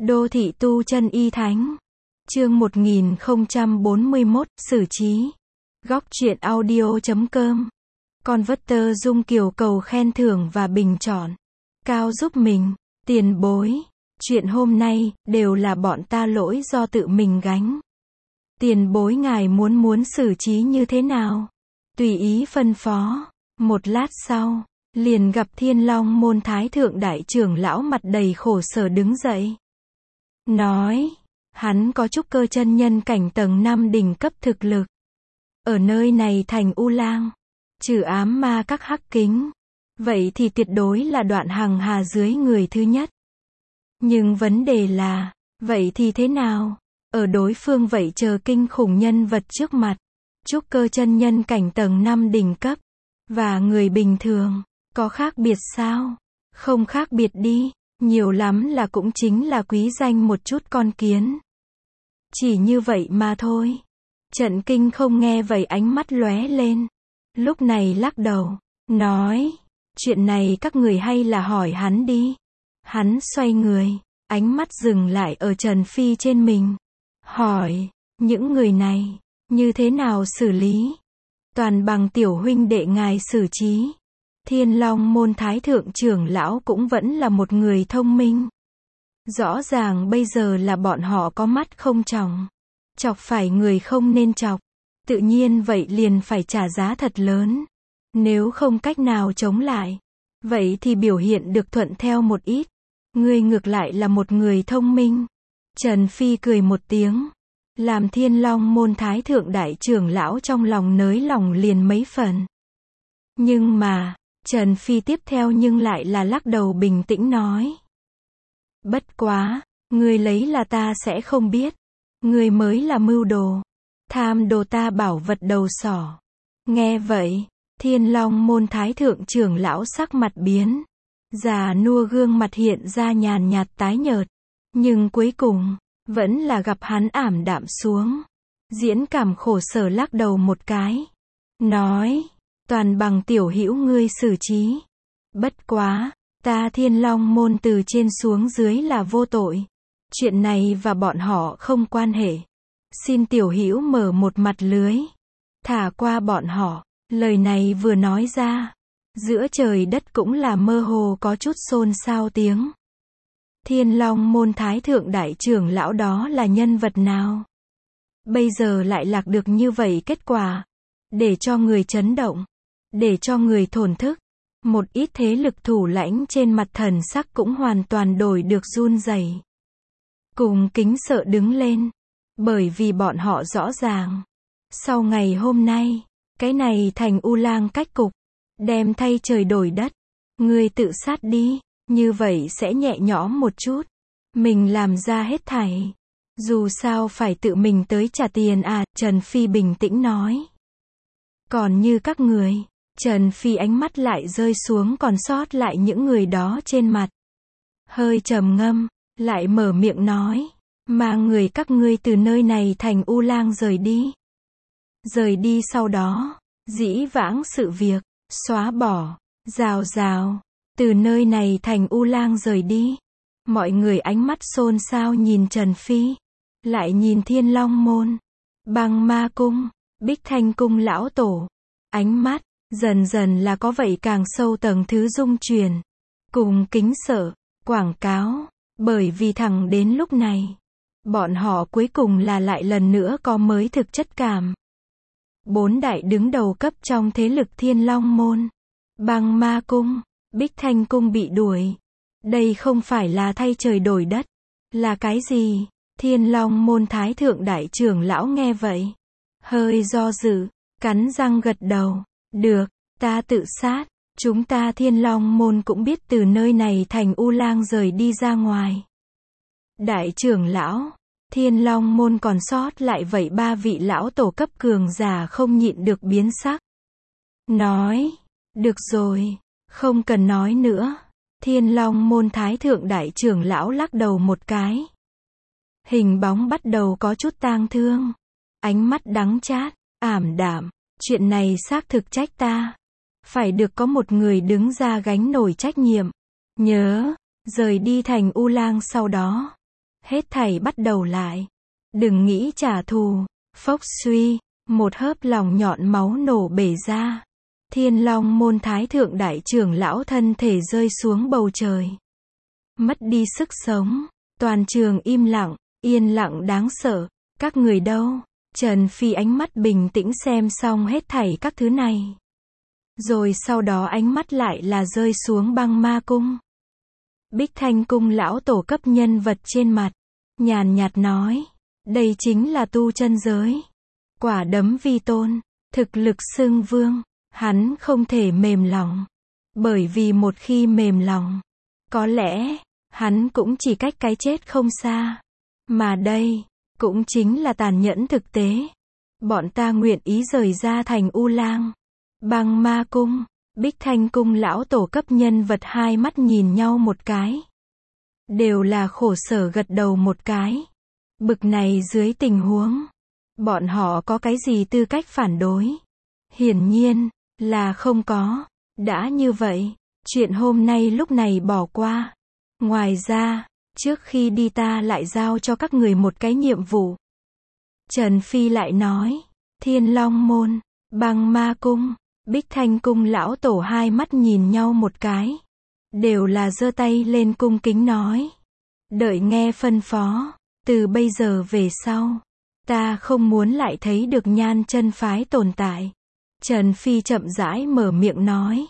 Đô thị tu chân y thánh. Chương 1041, xử trí. Góc truyện audio.com. Converter Dung Kiều cầu khen thưởng và bình chọn. Cao giúp mình. Tiền bối. Chuyện hôm nay, đều là bọn ta lỗi do tự mình gánh. Tiền bối ngài muốn xử trí như thế nào? Tùy ý phân phó. Một lát sau, liền gặp Thiên Long môn thái thượng đại trưởng lão mặt đầy khổ sở đứng dậy. Nói, hắn có trúc cơ chân nhân cảnh tầng 5 đỉnh cấp thực lực. Ở nơi này thành U Lang, trừ ám ma các hắc kính. Vậy thì tuyệt đối là đoạn hằng hà dưới người thứ nhất. Nhưng vấn đề là, vậy thì thế nào? Ở đối phương vậy chờ kinh khủng nhân vật trước mặt. Trúc cơ chân nhân cảnh tầng 5 đỉnh cấp. Và người bình thường, có khác biệt sao? Không khác biệt đi. Nhiều lắm là cũng chính là quý danh một chút con kiến. Chỉ như vậy mà thôi. Trận Kinh không nghe vậy ánh mắt lóe lên. Lúc này lắc đầu, nói, chuyện này các người hay là hỏi hắn đi. Hắn xoay người, ánh mắt dừng lại ở Trần Phi trên mình. Hỏi, những người này, như thế nào xử lý? Toàn bằng tiểu huynh đệ ngài xử trí. Thiên Long môn thái thượng trưởng lão cũng vẫn là một người thông minh. Rõ ràng bây giờ là bọn họ có mắt không tròng. Chọc phải người không nên chọc. Tự nhiên vậy liền phải trả giá thật lớn. Nếu không cách nào chống lại, vậy thì biểu hiện được thuận theo một ít. Ngươi ngược lại là một người thông minh. Trần Phi cười một tiếng. Làm Thiên Long môn thái thượng đại trưởng lão trong lòng nới lòng liền mấy phần. Nhưng mà, Trần Phi tiếp theo nhưng lại là lắc đầu bình tĩnh nói. Bất quá, ngươi lấy là ta sẽ không biết. Ngươi mới là mưu đồ. Tham đồ ta bảo vật đầu sỏ. Nghe vậy, Thiên Long môn thái thượng trưởng lão sắc mặt biến. Già nua gương mặt hiện ra nhàn nhạt tái nhợt. Nhưng cuối cùng, vẫn là gặp hắn ảm đạm xuống. Diễn cảm khổ sở lắc đầu một cái. Nói, toàn bằng tiểu hữu ngươi xử trí. Bất quá, ta Thiên Long môn từ trên xuống dưới là vô tội. Chuyện này và bọn họ không quan hệ. Xin tiểu hữu mở một mặt lưới. Thả qua bọn họ. Lời này vừa nói ra. Giữa trời đất cũng là mơ hồ có chút xôn xao tiếng. Thiên Long môn thái thượng đại trưởng lão đó là nhân vật nào? Bây giờ lại lạc được như vậy kết quả. Để cho người chấn động. Để cho người thổn thức. Một ít thế lực thủ lãnh trên mặt thần sắc cũng hoàn toàn đổi được run rẩy. Cùng kính sợ đứng lên. Bởi vì bọn họ rõ ràng. Sau ngày hôm nay, cái này thành U Lang cách cục. Đem thay trời đổi đất. Ngươi tự sát đi. Như vậy sẽ nhẹ nhõm một chút. Mình làm ra hết thảy. Dù sao phải tự mình tới trả tiền à, Trần Phi bình tĩnh nói. Còn như các người, Trần Phi ánh mắt lại rơi xuống còn sót lại những người đó trên mặt. Hơi trầm ngâm, lại mở miệng nói. Mang người các ngươi từ nơi này thành U Lang rời đi. Rời đi sau đó, dĩ vãng sự việc, xóa bỏ, rào rào. Từ nơi này thành U Lang rời đi. Mọi người ánh mắt xôn xao nhìn Trần Phi. Lại nhìn Thiên Long môn, Băng Ma cung, Bích Thanh cung lão tổ. Ánh mắt, dần dần là có vậy càng sâu tầng thứ dung truyền. Cùng kính sợ, quảng cáo. Bởi vì thẳng đến lúc này, bọn họ cuối cùng là lại lần nữa có mới thực chất cảm. 4 đại đứng đầu cấp trong thế lực Thiên Long môn, Băng Ma cung, Bích Thanh cung bị đuổi. Đây không phải là thay trời đổi đất. Là cái gì? Thiên Long môn thái thượng đại trưởng lão nghe vậy. Hơi do dự, cắn răng gật đầu. Được, ta tự sát. Chúng ta Thiên Long môn cũng biết từ nơi này thành U Lang rời đi ra ngoài. Đại trưởng lão, Thiên Long môn còn sót lại vậy 3 vị lão tổ cấp cường giả không nhịn được biến sắc. Nói, được rồi. Không cần nói nữa. Thiên Long môn thái thượng đại trưởng lão lắc đầu một cái. Hình bóng bắt đầu có chút tang thương. Ánh mắt đắng chát, ảm đạm. Chuyện này xác thực trách ta. Phải được có một người đứng ra gánh nổi trách nhiệm. Nhớ, rời đi thành U Lang sau đó. Hết thảy bắt đầu lại. Đừng nghĩ trả thù. Phốc suy, một hớp lòng nhọn máu nổ bể ra. Thiên Long môn thái thượng đại trưởng lão thân thể rơi xuống bầu trời. Mất đi sức sống. Toàn trường im lặng, yên lặng đáng sợ. Các người đâu? Trần Phi ánh mắt bình tĩnh xem xong hết thảy các thứ này. Rồi sau đó ánh mắt lại là rơi xuống Băng Ma Cung. Bích Thanh Cung lão tổ cấp nhân vật trên mặt. Nhàn nhạt nói. Đây chính là tu chân giới. Quả đấm vi tôn. Thực lực xưng vương. Hắn không thể mềm lòng. Bởi vì một khi mềm lòng, có lẽ, hắn cũng chỉ cách cái chết không xa. Mà đây, cũng chính là tàn nhẫn thực tế. Bọn ta nguyện ý rời ra thành U Lang. Băng Ma Cung, Bích Thanh Cung lão tổ cấp nhân vật hai mắt nhìn nhau một cái. Đều là khổ sở gật đầu một cái. Bực này dưới tình huống, bọn họ có cái gì tư cách phản đối? Hiển nhiên, là không có. Đã như vậy, chuyện hôm nay lúc này bỏ qua. Ngoài ra, trước khi đi ta lại giao cho các người một cái nhiệm vụ. Trần Phi lại nói, Thiên Long Môn, Băng Ma Cung, Bích Thanh Cung lão tổ hai mắt nhìn nhau một cái. Đều là giơ tay lên cung kính nói. Đợi nghe phân phó, từ bây giờ về sau, ta không muốn lại thấy được Nhan chân phái tồn tại. Trần Phi chậm rãi mở miệng nói.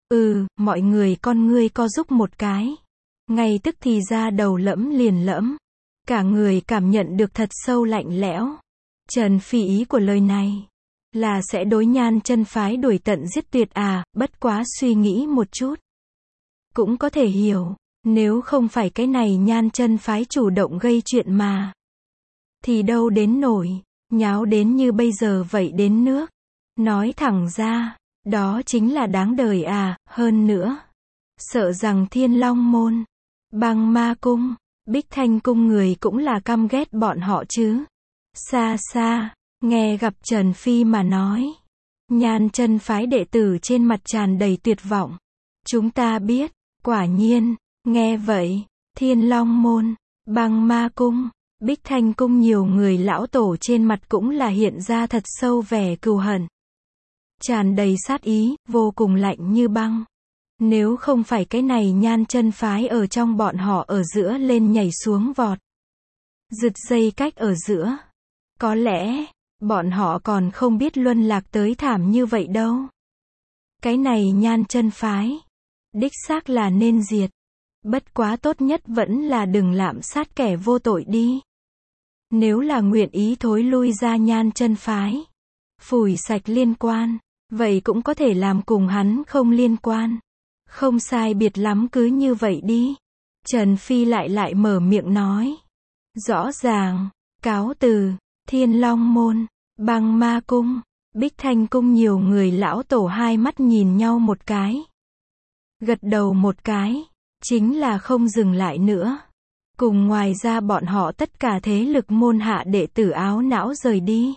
Mọi người con ngươi co rúm một cái. Ngay tức thì ra đầu lẫm liền lẫm. Cả người cảm nhận được thật sâu lạnh lẽo. Trần Phi ý của lời này là sẽ đối Nhan chân phái đuổi tận giết tuyệt à, bất quá suy nghĩ một chút. Cũng có thể hiểu, nếu không phải cái này Nhan chân phái chủ động gây chuyện mà. Thì đâu đến nổi, nháo đến như bây giờ vậy đến nước. Nói thẳng ra, đó chính là đáng đời à, hơn nữa. Sợ rằng Thiên Long Môn, Băng Ma Cung, Bích Thanh Cung người cũng là căm ghét bọn họ chứ. Xa xa, nghe gặp Trần Phi mà nói. Nhan chân phái đệ tử trên mặt tràn đầy tuyệt vọng. Chúng ta biết, quả nhiên, nghe vậy, Thiên Long Môn, Băng Ma Cung, Bích Thanh Cung nhiều người lão tổ trên mặt cũng là hiện ra thật sâu vẻ cừu hận. Tràn đầy sát ý, vô cùng lạnh như băng. Nếu không phải cái này Nhan chân phái ở trong bọn họ ở giữa lên nhảy xuống vọt. Giật dây cách ở giữa. Có lẽ, bọn họ còn không biết luân lạc tới thảm như vậy đâu. Cái này Nhan chân phái, đích xác là nên diệt. Bất quá tốt nhất vẫn là đừng lạm sát kẻ vô tội đi. Nếu là nguyện ý thối lui ra Nhan chân phái, phủi sạch liên quan, vậy cũng có thể làm cùng hắn không liên quan. Không sai biệt lắm cứ như vậy đi. Trần Phi lại mở miệng nói. Rõ ràng, cáo từ, Thiên Long Môn, Băng Ma Cung, Bích Thanh Cung nhiều người lão tổ hai mắt nhìn nhau một cái. Gật đầu một cái, chính là không dừng lại nữa. Cùng ngoài ra bọn họ tất cả thế lực môn hạ đệ tử áo não rời đi.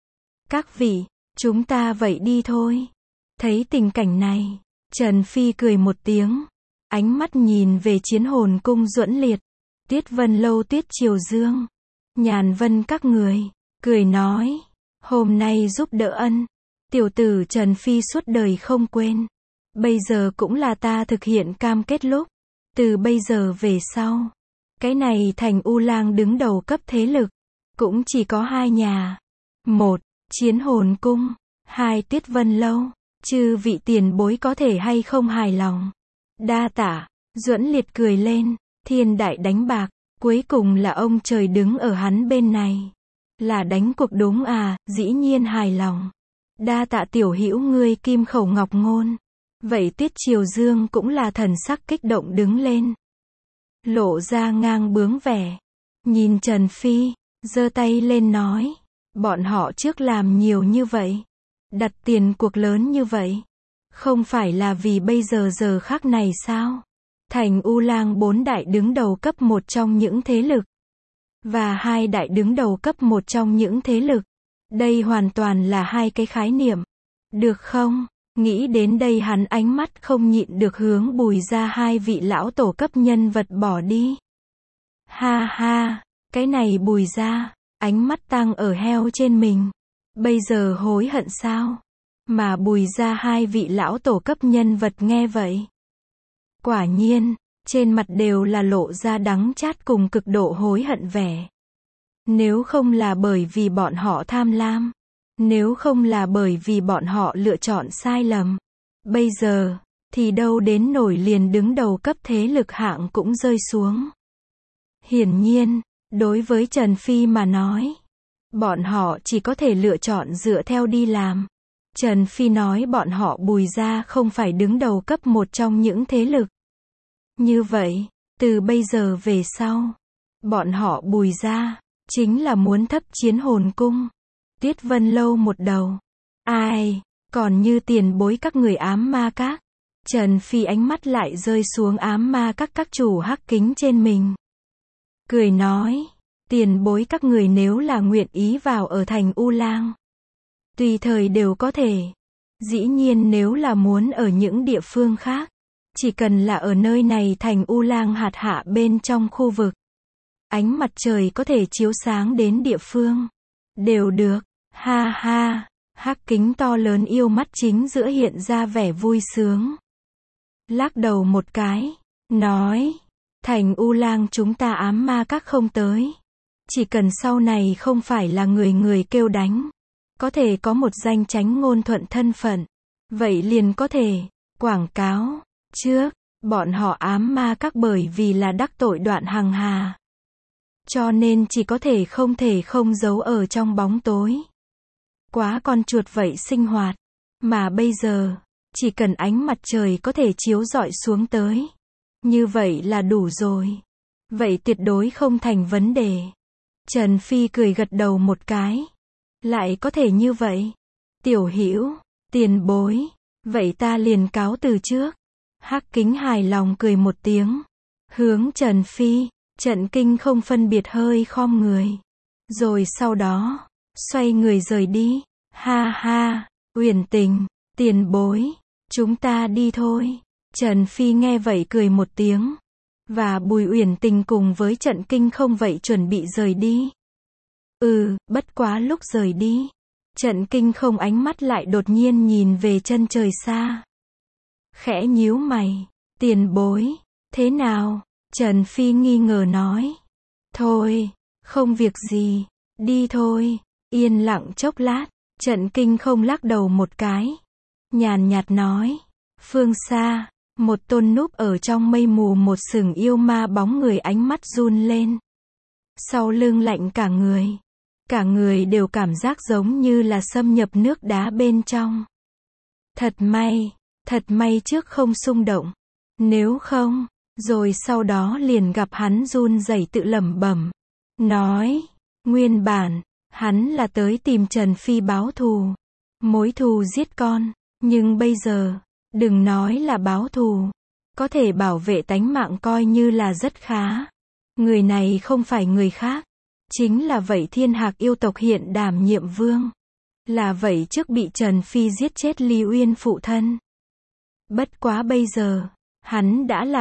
Các vị, chúng ta vậy đi thôi. Thấy tình cảnh này, Trần Phi cười một tiếng. Ánh mắt nhìn về Chiến Hồn Cung Duẫn Liệt, Tuyết Vân Lâu Tuyết Triều Dương, Nhàn Vân các người. Cười nói, hôm nay giúp đỡ ân, tiểu tử Trần Phi suốt đời không quên. Bây giờ cũng là ta thực hiện cam kết lúc. Từ bây giờ về sau, cái này thành U Lang đứng đầu cấp thế lực, cũng chỉ có hai nhà. Một, Chiến Hồn Cung, hai Tuyết Vân Lâu. Chư vị tiền bối có thể hay không hài lòng. Đa tạ, Duẫn Liệt cười lên, thiên đại đánh bạc, cuối cùng là ông trời đứng ở hắn bên này. Là đánh cuộc đúng à, dĩ nhiên hài lòng. Đa tạ tiểu hữu ngươi kim khẩu ngọc ngôn. Vậy Tuyết Triều Dương cũng là thần sắc kích động đứng lên. Lộ ra ngang bướng vẻ. Nhìn Trần Phi, giơ tay lên nói. Bọn họ trước làm nhiều như vậy. Đặt tiền cuộc lớn như vậy. Không phải là vì bây giờ giờ khắc này sao? Thành U Lang 4 đại đứng đầu cấp một trong những thế lực. Và 2 đại đứng đầu cấp một trong những thế lực. Đây hoàn toàn là hai cái khái niệm. Được không? Nghĩ đến đây hắn ánh mắt không nhịn được hướng Bùi ra hai vị lão tổ cấp nhân vật bỏ đi. Ha ha, cái này Bùi gia, ánh mắt tang ở heo trên mình. Bây giờ hối hận sao? Mà Bùi gia hai vị lão tổ cấp nhân vật nghe vậy. Quả nhiên, trên mặt đều là lộ ra đắng chát cùng cực độ hối hận vẻ. Nếu không là bởi vì bọn họ tham lam, nếu không là bởi vì bọn họ lựa chọn sai lầm, bây giờ, thì đâu đến nổi liền đứng đầu cấp thế lực hạng cũng rơi xuống. Hiển nhiên, đối với Trần Phi mà nói, bọn họ chỉ có thể lựa chọn dựa theo đi làm. Trần Phi nói bọn họ Bùi gia không phải đứng đầu cấp một trong những thế lực. Như vậy, từ bây giờ về sau, bọn họ Bùi gia chính là muốn thấp chiến hồn cung. Tiết Vân Lâu một đầu. Ai, còn như tiền bối các người ám ma các. Trần Phi ánh mắt lại rơi xuống ám ma các chủ hắc kính trên mình. Cười nói, tiền bối các người nếu là nguyện ý vào ở thành U Lang, tùy thời đều có thể. Dĩ nhiên nếu là muốn ở những địa phương khác, chỉ cần là ở nơi này thành U Lang hạt hạ bên trong khu vực, ánh mặt trời có thể chiếu sáng đến địa phương, đều được. Ha ha, hắc kính to lớn yêu mắt chính giữa hiện ra vẻ vui sướng. Lắc đầu một cái, nói, thành U Lang chúng ta ám ma các không tới. Chỉ cần sau này không phải là người người kêu đánh, có thể có một danh chánh ngôn thuận thân phận, vậy liền có thể quảng cáo. Trước, bọn họ ám ma các bởi vì là đắc tội Đoạn Hằng Hà, cho nên chỉ có thể không giấu ở trong bóng tối. Quá con chuột vậy sinh hoạt. Mà bây giờ, chỉ cần ánh mặt trời có thể chiếu rọi xuống tới, như vậy là đủ rồi. Vậy tuyệt đối không thành vấn đề. Trần Phi cười gật đầu một cái. Lại có thể như vậy. Tiểu Hữu, tiền bối, vậy ta liền cáo từ trước. Hắc kính hài lòng cười một tiếng. Hướng Trần Phi, Trận Kinh không phân biệt hơi khom người. Rồi sau đó, xoay người rời đi. Ha ha, Uyển Tình, tiền bối, chúng ta đi thôi. Trần Phi nghe vậy cười một tiếng. Và Bùi Uyển Tình cùng với Trận Kinh không vậy chuẩn bị rời đi. Bất quá lúc rời đi, Trận Kinh không ánh mắt lại đột nhiên nhìn về chân trời xa. Khẽ nhíu mày, tiền bối, thế nào? Trần Phi nghi ngờ nói. Thôi, không việc gì, đi thôi. Yên lặng chốc lát, Trận Kinh không lắc đầu một cái. Nhàn nhạt nói, phương xa, một tôn núp ở trong mây mù một sừng yêu ma bóng người ánh mắt run lên. Sau lưng lạnh cả người. Cả người đều cảm giác giống như là xâm nhập nước đá bên trong. Thật may trước không xung động. Nếu không, rồi sau đó liền gặp hắn run rẩy tự lẩm bẩm. Nói, nguyên bản, hắn là tới tìm Trần Phi báo thù. Mối thù giết con. Nhưng bây giờ, đừng nói là báo thù. Có thể bảo vệ tánh mạng coi như là rất khá. Người này không phải người khác. Chính là vậy Thiên Hạc yêu tộc hiện đảm nhiệm vương. Là vậy trước bị Trần Phi giết chết Ly Uyên phụ thân. Bất quá bây giờ, hắn đã là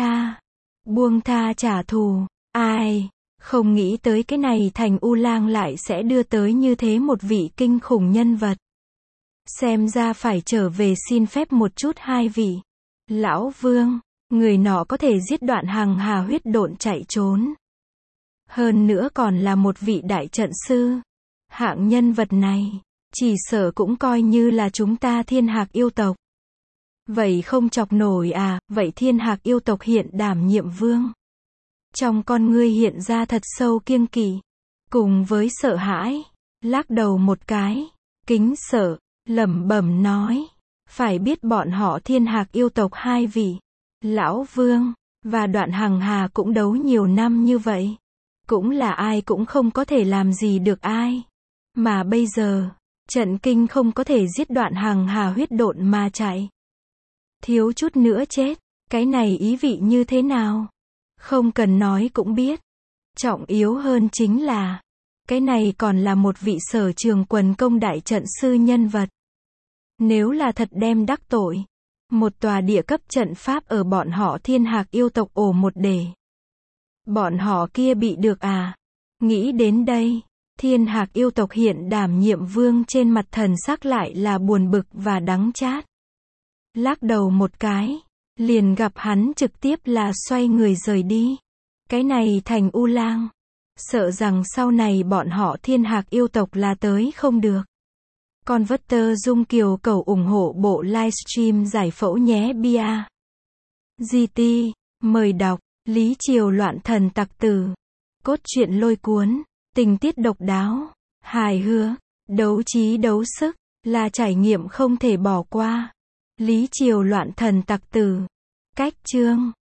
buông tha trả thù. Ai, không nghĩ tới cái này thành U Lang lại sẽ đưa tới như thế một vị kinh khủng nhân vật. Xem ra phải trở về xin phép một chút hai vị. Lão Vương, người nọ có thể giết Đoạn Hằng Hà huyết độn chạy trốn. Hơn nữa còn là một vị đại trận sư. Hạng nhân vật này, chỉ sợ cũng coi như là chúng ta Thiên Hạc yêu tộc. Vậy không chọc nổi à, vậy Thiên Hạc yêu tộc hiện đảm nhiệm vương. Trong con ngươi hiện ra thật sâu kiêng kỵ, cùng với sợ hãi, lắc đầu một cái, kính sợ, lẩm bẩm nói, phải biết bọn họ Thiên Hạc yêu tộc hai vị, Lão Vương, và Đoạn Hằng Hà cũng đấu nhiều năm như vậy. Cũng là ai cũng không có thể làm gì được ai. Mà bây giờ, Trận Kinh không có thể giết Đoạn Hằng Hà huyết độn mà chạy. Thiếu chút nữa chết, cái này ý vị như thế nào? Không cần nói cũng biết. Trọng yếu hơn chính là, cái này còn là một vị Sở Trường quần công đại trận sư nhân vật. Nếu là thật đem đắc tội, một tòa địa cấp trận pháp ở bọn họ Thiên Hạc yêu tộc ổ một để. Bọn họ kia bị được à? Nghĩ đến đây, Thiên Hạc yêu tộc hiện đảm nhiệm vương trên mặt thần sắc lại là buồn bực và đắng chát. Lắc đầu một cái, liền gặp hắn trực tiếp là xoay người rời đi. Cái này thành U Lang, sợ rằng sau này bọn họ Thiên Hạc yêu tộc là tới không được. Con vất tơ Dung Kiều cầu ủng hộ bộ livestream giải phẫu nhé bia. GT, mời đọc, Lý Triều loạn thần tặc tử. Cốt truyện lôi cuốn, tình tiết độc đáo, hài hước, đấu trí đấu sức, là trải nghiệm không thể bỏ qua. Lý Triều loạn thần tặc tử. Cách chương